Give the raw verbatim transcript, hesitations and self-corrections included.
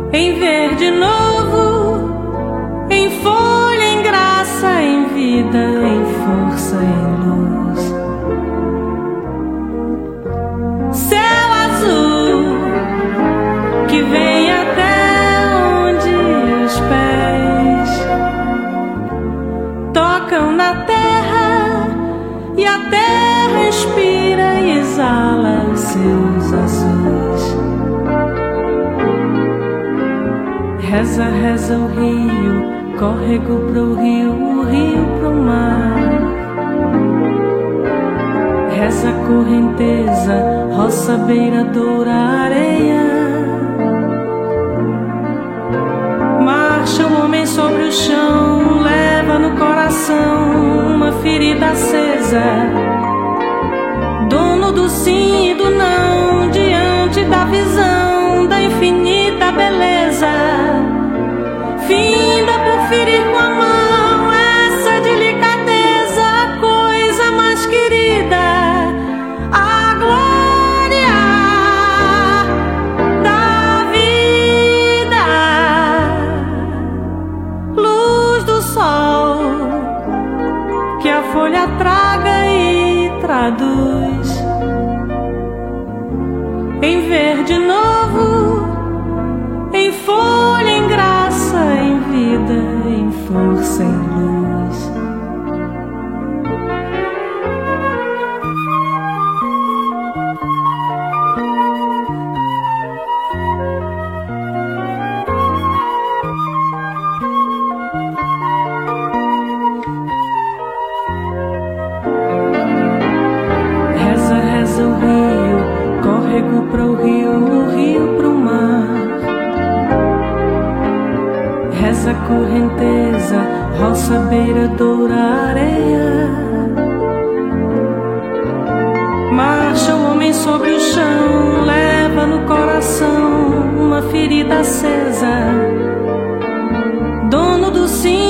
em verde novo, em folha, em graça, em vida, em força, em luz. Céu azul que vem até onde os pés tocam na terra, e a terra inspira e exala os seus azuis. Reza, reza o rio, córrego pro rio, o rio pro mar. Reza a correnteza, roça, beiradoura, areia. Marcha o homem sobre o chão, leva no coração uma ferida acesa, dono do sim e do não, diante da visão da infinita beleza. Finda por ferir com a mão essa delicadeza, a coisa mais querida, a glória da vida. Luz do sol que a folha traga e traduz em verde novo, em folha, em graça, em vida, em força, em luz. Reza, reza o rio, córrego pro rio, o rio pro mar. Reza a correnteza, roça, beiradoura, areia. Marcha o homem sobre o chão, leva no coração uma ferida acesa, dono do sim